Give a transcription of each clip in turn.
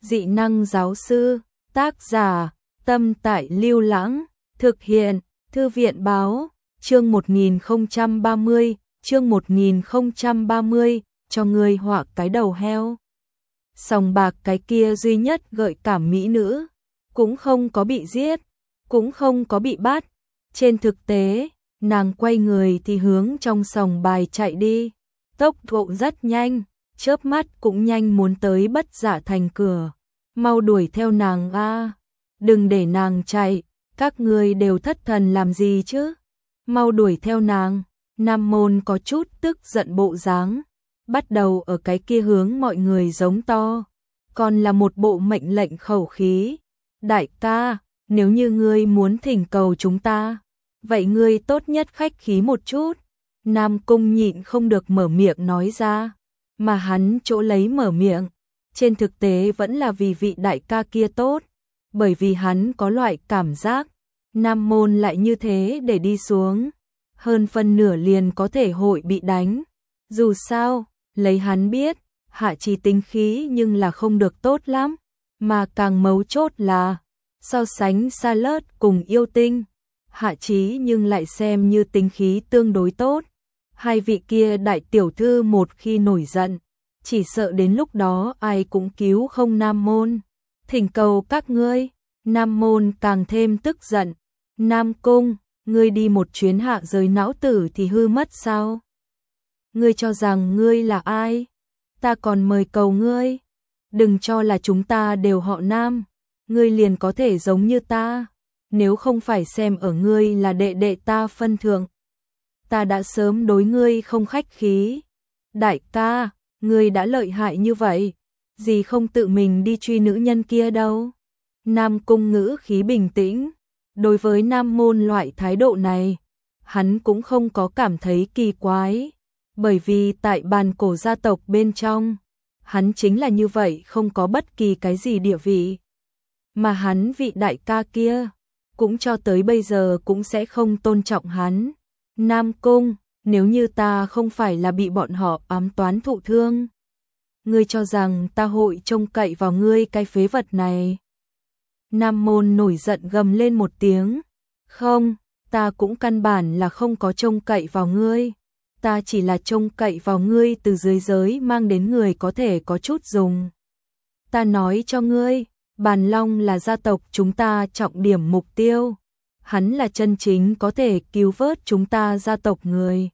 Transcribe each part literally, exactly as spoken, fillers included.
dị năng giáo sư, tác giả, Tâm Tại Lưu Lãng, thực hiện, Thư viện báo, chương một nghìn không trăm ba mươi, chương một nghìn không trăm ba mươi, cho người họa cái đầu heo. Sòng bạc cái kia duy nhất gợi cảm mỹ nữ, cũng không có bị giết, cũng không có bị bắt. Trên thực tế, nàng quay người thì hướng trong sòng bài chạy đi, tốc độ rất nhanh, chớp mắt cũng nhanh muốn tới Bất Dạ Thành cửa. Mau đuổi theo nàng a, đừng để nàng chạy, các ngươi đều thất thần làm gì chứ? Mau đuổi theo nàng. Nam Môn có chút tức giận bộ dáng, bắt đầu ở cái kia hướng mọi người giống to, còn là một bộ mệnh lệnh khẩu khí. Đại ca, nếu như ngươi muốn thỉnh cầu chúng ta, vậy ngươi tốt nhất khách khí một chút. Nam Cung nhịn không được mở miệng nói ra, mà hắn chỗ lấy mở miệng, trên thực tế vẫn là vì vị đại ca kia tốt, bởi vì hắn có loại cảm giác, Nam Môn lại như thế để đi xuống, hơn phân nửa liền có thể hội bị đánh. Dù sao, lấy hắn biết, Hạ Chí tính khí nhưng là không được tốt lắm, mà càng mấu chốt là, so sánh Sa Lớt cùng Yêu Tinh, Hạ Chí nhưng lại xem như tính khí tương đối tốt. Hai vị kia đại tiểu thư một khi nổi giận, chỉ sợ đến lúc đó ai cũng cứu không Nam Môn. Thỉnh cầu các ngươi. Nam Môn càng thêm tức giận. Nam Cung, ngươi đi một chuyến hạ giới não tử thì hư mất sao? Ngươi cho rằng ngươi là ai? Ta còn mời cầu ngươi. Đừng cho là chúng ta đều họ Nam, ngươi liền có thể giống như ta. Nếu không phải xem ở ngươi là đệ đệ ta phân thượng, ta đã sớm đối ngươi không khách khí. Đại ca, ngươi đã lợi hại như vậy, gì không tự mình đi truy nữ nhân kia đâu. Nam Cung ngữ khí bình tĩnh, đối với Nam Môn loại thái độ này, hắn cũng không có cảm thấy kỳ quái, bởi vì tại bàn cổ gia tộc bên trong, hắn chính là như vậy, không có bất kỳ cái gì địa vị. Mà hắn vị đại ca kia, cũng cho tới bây giờ cũng sẽ không tôn trọng hắn. Nam Cung, nếu như ta không phải là bị bọn họ ám toán thụ thương, ngươi cho rằng ta hội trông cậy vào ngươi cái phế vật này? Nam Môn nổi giận gầm lên một tiếng, không, ta cũng căn bản là không có trông cậy vào ngươi, ta chỉ là trông cậy vào ngươi từ dưới giới mang đến người có thể có chút dùng. Ta nói cho ngươi, Bàn Long là gia tộc chúng ta trọng điểm mục tiêu, hắn là chân chính có thể cứu vớt chúng ta gia tộc người.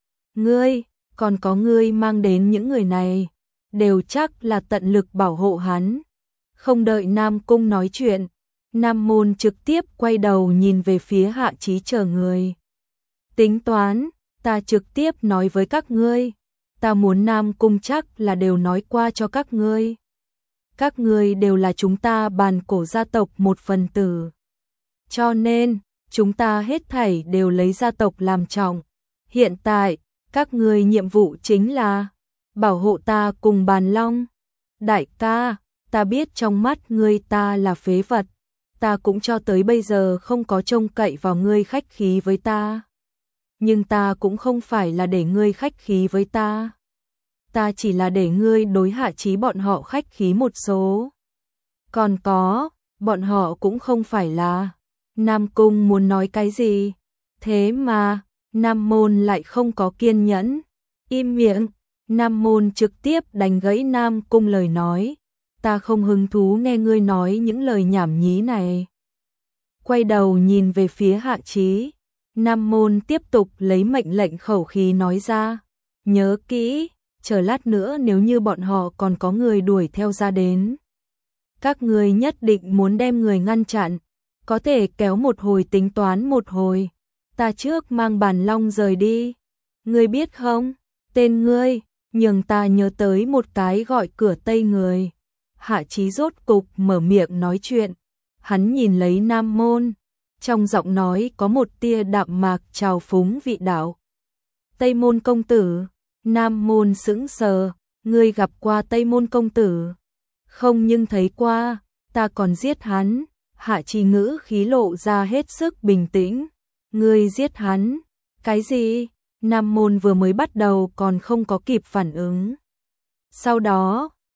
Ngươi, còn có ngươi mang đến những người này, đều chắc là tận lực bảo hộ hắn. Không đợi Nam Cung nói chuyện, Nam Môn trực tiếp quay đầu nhìn về phía Hạ Chí chờ người. Tính toán, ta trực tiếp nói với các ngươi, ta muốn Nam Cung chắc là đều nói qua cho các ngươi. Các ngươi đều là chúng ta bàn cổ gia tộc một phần tử. Cho nên, chúng ta hết thảy đều lấy gia tộc làm trọng. Hiện tại, các ngươi nhiệm vụ chính là bảo hộ ta cùng Bàn Long. Đại ca, ta biết trong mắt ngươi ta là phế vật, ta cũng cho tới bây giờ không có trông cậy vào ngươi khách khí với ta. Nhưng ta cũng không phải là để ngươi khách khí với ta. Ta chỉ là để ngươi đối Hạ Chí bọn họ khách khí một số. Còn có, bọn họ cũng không phải là. Nam Cung muốn nói cái gì? Thế mà, Nam Môn lại không có kiên nhẫn. Im miệng, Nam Môn trực tiếp đánh gãy Nam Cung lời nói. Ta không hứng thú nghe ngươi nói những lời nhảm nhí này. Quay đầu nhìn về phía Hạ Chí, Nam Môn tiếp tục lấy mệnh lệnh khẩu khí nói ra. Nhớ kỹ, chờ lát nữa nếu như bọn họ còn có người đuổi theo ra đến, các ngươi nhất định muốn đem người ngăn chặn, có thể kéo một hồi tính toán một hồi. Ta trước mang Bàn Long rời đi. Ngươi biết không, tên ngươi, nhường ta nhớ tới một cái gọi Cửa Tây người. Hạ Chí rốt cục mở miệng nói chuyện, hắn nhìn lấy Nam Môn, trong giọng nói có một tia đạm mạc trào phúng vị đạo. Tây Môn công tử. Nam Môn sững sờ, ngươi gặp qua Tây Môn công tử? Không, nhưng thấy qua, ta còn giết hắn. Hạ Chí ngữ khí lộ ra hết sức bình tĩnh. Ngươi giết hắn? Cái gì? Nam Môn vừa mới bắt đầu còn không có kịp phản ứng. Sau đó,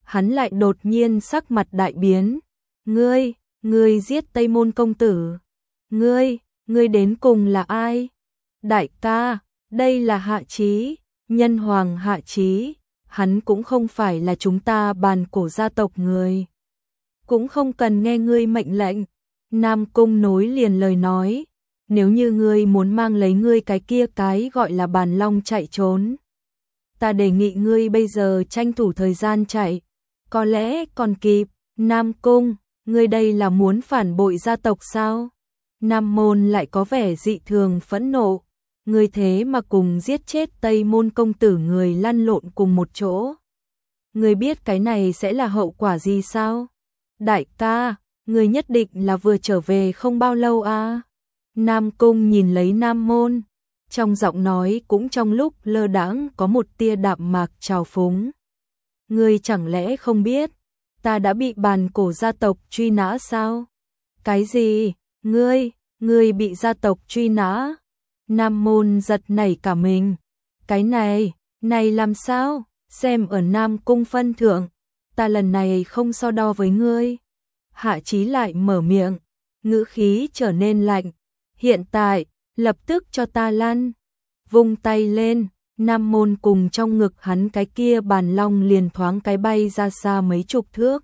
hắn lại đột nhiên sắc mặt đại biến. Ngươi, ngươi giết Tây Môn công tử. Ngươi, ngươi đến cùng là ai? Đại ca, đây là Hạ Chí, nhân hoàng Hạ Chí, hắn cũng không phải là chúng ta bàn cổ gia tộc người. Cũng không cần nghe ngươi mệnh lệnh. Nam Cung nối liền lời nói, nếu như ngươi muốn mang lấy ngươi cái kia cái gọi là bàn long chạy trốn, ta đề nghị ngươi bây giờ tranh thủ thời gian chạy, có lẽ còn kịp. Nam Cung, ngươi đây là muốn phản bội gia tộc sao? Nam Môn lại có vẻ dị thường phẫn nộ, ngươi thế mà cùng giết chết Tây Môn công tử người lăn lộn cùng một chỗ. Ngươi biết cái này sẽ là hậu quả gì sao? Đại ca, ngươi nhất định là vừa trở về không bao lâu à? Nam Cung nhìn lấy Nam Môn, trong giọng nói cũng trong lúc lơ đãng có một tia đạm mạc trào phúng. Ngươi chẳng lẽ không biết, ta đã bị bàn cổ gia tộc truy nã sao? Cái gì? Ngươi, ngươi bị gia tộc truy nã? Nam Môn giật nảy cả mình. Cái này, này làm sao? Xem ở Nam Cung phân thượng, ta lần này không so đo với ngươi. Hạ Chí lại mở miệng, ngữ khí trở nên lạnh. Hiện tại, lập tức cho ta lăn. Vung tay lên, Nam Môn cùng trong ngực hắn cái kia bàn long liền thoáng cái bay ra xa mấy chục thước.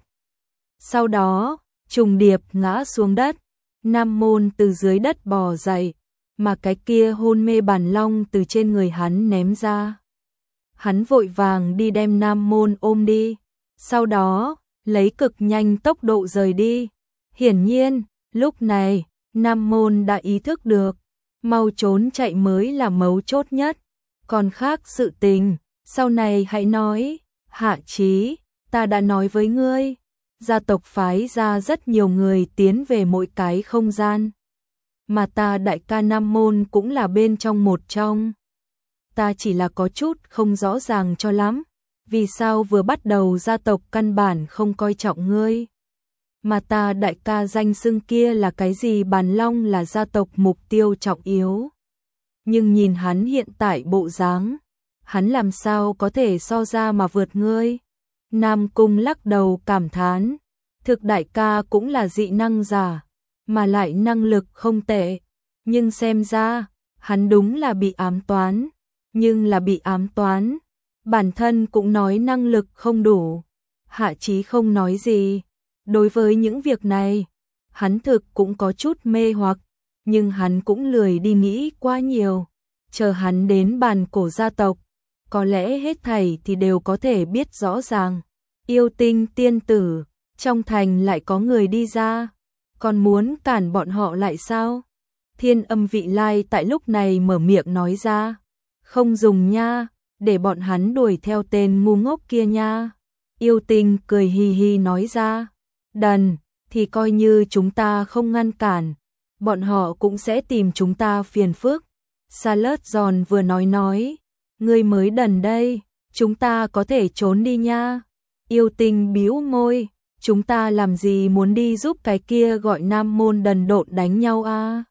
Sau đó, trùng điệp ngã xuống đất. Nam Môn từ dưới đất bò dậy, mà cái kia hôn mê bàn long từ trên người hắn ném ra. Hắn vội vàng đi đem Nam Môn ôm đi, sau đó lấy cực nhanh tốc độ rời đi. Hiển nhiên, lúc này, Nam Môn đã ý thức được, mau trốn chạy mới là mấu chốt nhất. Còn khác sự tình, sau này hãy nói. Hạ Chí, ta đã nói với ngươi, gia tộc phái ra rất nhiều người tiến về mỗi cái không gian, mà ta đại ca Nam Môn cũng là bên trong một trong. Ta chỉ là có chút không rõ ràng cho lắm, vì sao vừa bắt đầu gia tộc căn bản không coi trọng ngươi, mà ta đại ca danh xưng kia là cái gì bàn long là gia tộc mục tiêu trọng yếu. Nhưng nhìn hắn hiện tại bộ dáng, hắn làm sao có thể so ra mà vượt ngươi? Nam Cung lắc đầu cảm thán, thực đại ca cũng là dị năng giả, mà lại năng lực không tệ, nhưng xem ra, hắn đúng là bị ám toán, nhưng là bị ám toán, bản thân cũng nói năng lực không đủ. Hạ Chí không nói gì, đối với những việc này, hắn thực cũng có chút mê hoặc, nhưng hắn cũng lười đi nghĩ quá nhiều, chờ hắn đến bàn cổ gia tộc, có lẽ hết thảy thì đều có thể biết rõ ràng. Yêu Tinh tiên tử, trong thành lại có người đi ra, còn muốn cản bọn họ lại sao? Thiên Âm Vị Lai tại lúc này mở miệng nói ra, không dùng nha, để bọn hắn đuổi theo tên ngu ngốc kia nha. Yêu Tinh cười hì hì nói ra, đần, thì coi như chúng ta không ngăn cản, bọn họ cũng sẽ tìm chúng ta phiền phức. Sa Lớt Giòn vừa nói nói, ngươi mới đần đây, chúng ta có thể trốn đi nha. Yêu Tinh bĩu môi, chúng ta làm gì muốn đi giúp cái kia gọi Nam Môn đần độn đánh nhau a? À?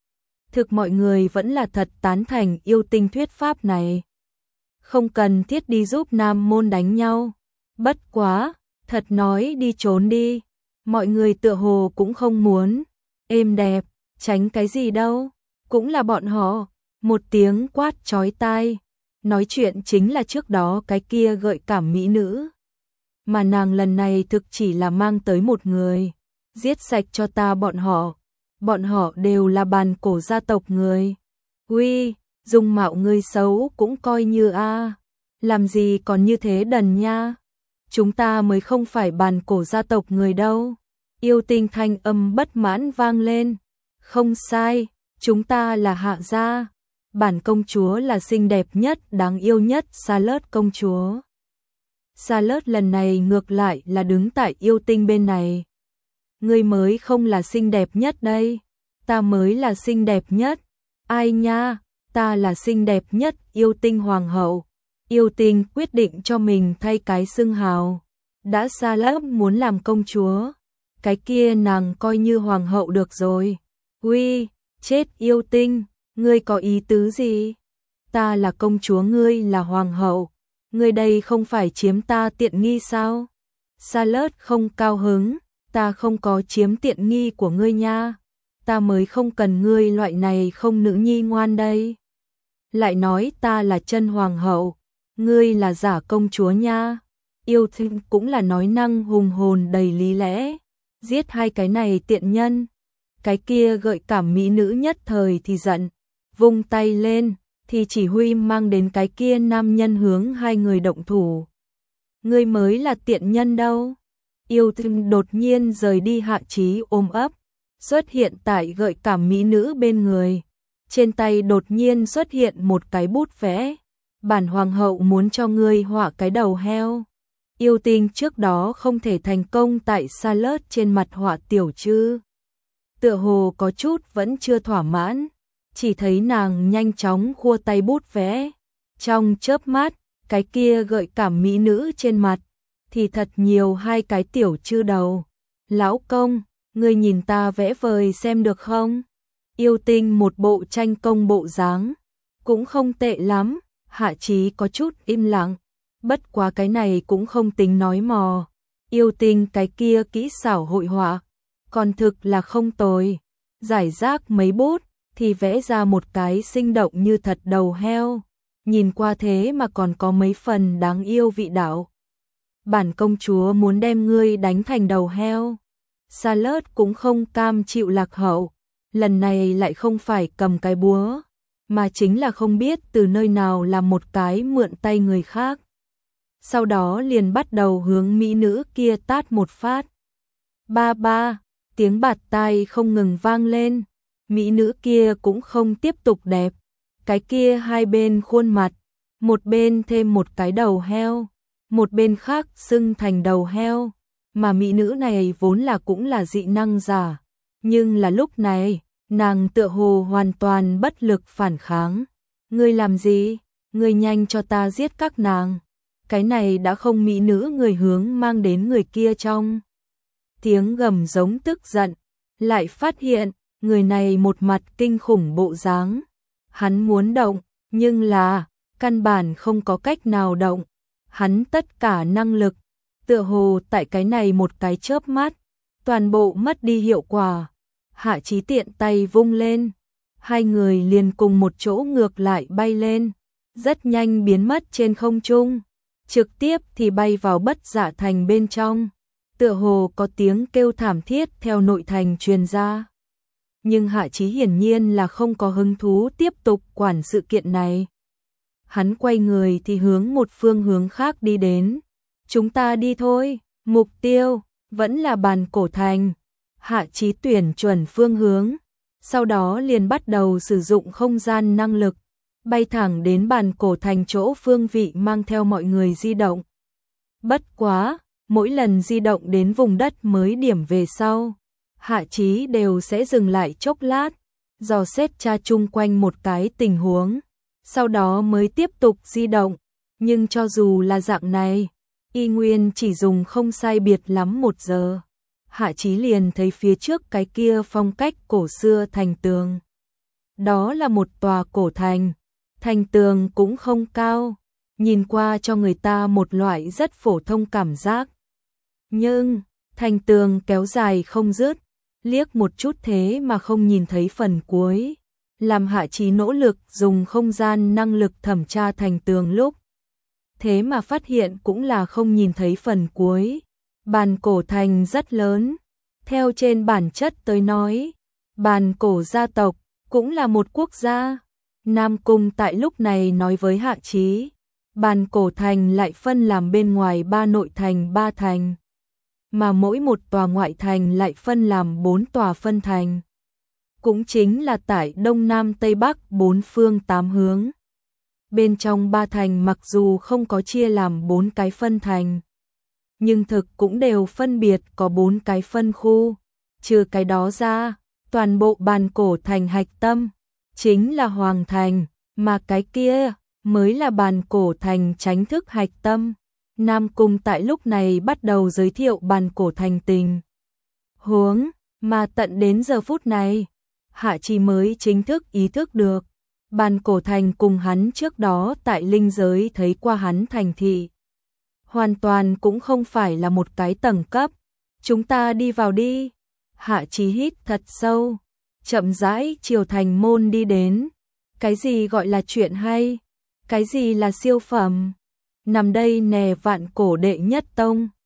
Thực mọi người vẫn là thật tán thành Yêu Tinh thuyết pháp này. Không cần thiết đi giúp Nam Môn đánh nhau. Bất quá, thật nói đi trốn đi, mọi người tựa hồ cũng không muốn. Êm đẹp, tránh cái gì đâu, cũng là bọn họ. Một tiếng quát chói tai, nói chuyện chính là trước đó cái kia gợi cảm mỹ nữ. Mà nàng lần này thực chỉ là mang tới một người, giết sạch cho ta bọn họ, bọn họ đều là bàn cổ gia tộc người. Uy, dung mạo ngươi xấu cũng coi như a, làm gì còn như thế đần nha, chúng ta mới không phải bàn cổ gia tộc người đâu. Yêu Tinh thanh âm bất mãn vang lên, không sai, chúng ta là Hạ gia. Bản công chúa là xinh đẹp nhất, đáng yêu nhất, Sa Lớt công chúa. Sa Lớt lần này ngược lại là đứng tại Yêu Tinh bên này. Ngươi mới không là xinh đẹp nhất đây, ta mới là xinh đẹp nhất. Ai nha, ta là xinh đẹp nhất, Yêu Tinh hoàng hậu. Yêu Tinh quyết định cho mình thay cái xưng hào. Đã Sa Lớt muốn làm công chúa, cái kia nàng coi như hoàng hậu được rồi. Uy, chết Yêu Tinh, ngươi có ý tứ gì? Ta là công chúa, ngươi là hoàng hậu, ngươi đây không phải chiếm ta tiện nghi sao? Salad không cao hứng, ta không có chiếm tiện nghi của ngươi nha, ta mới không cần ngươi loại này không nữ nhi ngoan đây. Lại nói ta là chân hoàng hậu, ngươi là giả công chúa nha. Yêu Tinh cũng là nói năng hùng hồn đầy lý lẽ, giết hai cái này tiện nhân. Cái kia gợi cảm mỹ nữ nhất thời thì giận, vung tay lên, thì chỉ huy mang đến cái kia nam nhân hướng hai người động thủ. Ngươi mới là tiện nhân đâu. Yêu Tinh đột nhiên rời đi Hạ Chí ôm ấp, xuất hiện tại gợi cảm mỹ nữ bên người. Trên tay đột nhiên xuất hiện một cái bút vẽ. Bản hoàng hậu muốn cho ngươi họa cái đầu heo. Yêu Tinh trước đó không thể thành công tại Salad trên mặt họa tiểu chứ. Tựa hồ có chút vẫn chưa thỏa mãn, chỉ thấy nàng nhanh chóng khua tay bút vẽ. Trong chớp mắt, cái kia gợi cảm mỹ nữ trên mặt, thì thật nhiều hai cái tiểu chư đầu. Lão công, ngươi nhìn ta vẽ vời xem được không? Yêu Tinh một bộ tranh công bộ dáng, cũng không tệ lắm. Hạ Chí có chút im lặng, bất quá cái này cũng không tính nói mò. Yêu Tinh cái kia kỹ xảo hội họa, còn thực là không tồi. Giải rác mấy bút, thì vẽ ra một cái sinh động như thật đầu heo. Nhìn qua thế mà còn có mấy phần đáng yêu vị đạo. Bản công chúa muốn đem ngươi đánh thành đầu heo. Salad cũng không cam chịu lạc hậu, lần này lại không phải cầm cái búa, mà chính là không biết từ nơi nào làm một cái mượn tay người khác. Sau đó liền bắt đầu hướng mỹ nữ kia tát một phát. Ba ba, tiếng bạt tai không ngừng vang lên. Mỹ nữ kia cũng không tiếp tục đẹp. Cái kia hai bên khuôn mặt, một bên thêm một cái đầu heo, một bên khác xưng thành đầu heo. Mà mỹ nữ này vốn là cũng là dị năng giả, nhưng là lúc này, nàng tựa hồ hoàn toàn bất lực phản kháng. Ngươi làm gì? Ngươi nhanh cho ta giết các nàng. Cái này đã không mỹ nữ người hướng mang đến người kia trong. Tiếng gầm giống tức giận, lại phát hiện, người này một mặt kinh khủng bộ dáng. Hắn muốn động, nhưng là, căn bản không có cách nào động. Hắn tất cả năng lực, tựa hồ tại cái này một cái chớp mắt, toàn bộ mất đi hiệu quả. Hạ Chí tiện tay vung lên, hai người liền cùng một chỗ ngược lại bay lên, rất nhanh biến mất trên không trung, trực tiếp thì bay vào Bất Dạ Thành bên trong. Tựa hồ có tiếng kêu thảm thiết theo nội thành truyền ra. Nhưng Hạ Chí hiển nhiên là không có hứng thú tiếp tục quản sự kiện này. Hắn quay người thì hướng một phương hướng khác đi đến. Chúng ta đi thôi, mục tiêu vẫn là Bàn Cổ Thành. Hạ Chí tuyển chuẩn phương hướng, sau đó liền bắt đầu sử dụng không gian năng lực, bay thẳng đến Bàn Cổ Thành chỗ phương vị mang theo mọi người di động. Bất quá, mỗi lần di động đến vùng đất mới điểm về sau, Hạ Chí đều sẽ dừng lại chốc lát, dò xét tra chung quanh một cái tình huống, sau đó mới tiếp tục di động. Nhưng cho dù là dạng này, y nguyên chỉ dùng không sai biệt lắm một giờ. Hạ Chí liền thấy phía trước cái kia phong cách cổ xưa thành tường. Đó là một tòa cổ thành, thành tường cũng không cao, nhìn qua cho người ta một loại rất phổ thông cảm giác. Nhưng, thành tường kéo dài không dứt, liếc một chút thế mà không nhìn thấy phần cuối, làm Hạ Chí nỗ lực dùng không gian năng lực thẩm tra thành tường lúc. Thế mà phát hiện cũng là không nhìn thấy phần cuối. Bàn Cổ Thành rất lớn, theo trên bản chất tới nói, Bàn Cổ gia tộc cũng là một quốc gia. Nam Cung tại lúc này nói với Hạ Chí, Bàn Cổ Thành lại phân làm bên ngoài ba nội thành ba thành, mà mỗi một tòa ngoại thành lại phân làm bốn tòa phân thành. Cũng chính là tại Đông Nam Tây Bắc bốn phương tám hướng. Bên trong ba thành mặc dù không có chia làm bốn cái phân thành, nhưng thực cũng đều phân biệt có bốn cái phân khu. Trừ cái đó ra, toàn bộ Bàn Cổ Thành hạch tâm chính là Hoàng Thành, mà cái kia mới là Bàn Cổ Thành chính thức hạch tâm. Nam Cung tại lúc này bắt đầu giới thiệu Bàn Cổ Thành tình huống, mà tận đến giờ phút này, Hạ Chí mới chính thức ý thức được, Bàn Cổ Thành cùng hắn trước đó tại linh giới thấy qua hắn thành thị hoàn toàn cũng không phải là một cái tầng cấp. Chúng ta đi vào đi. Hạ Chí hít thật sâu, chậm rãi chiều thành môn đi đến. Cái gì gọi là chuyện hay? Cái gì là siêu phẩm? Nằm đây nè Vạn Cổ đệ nhất tông.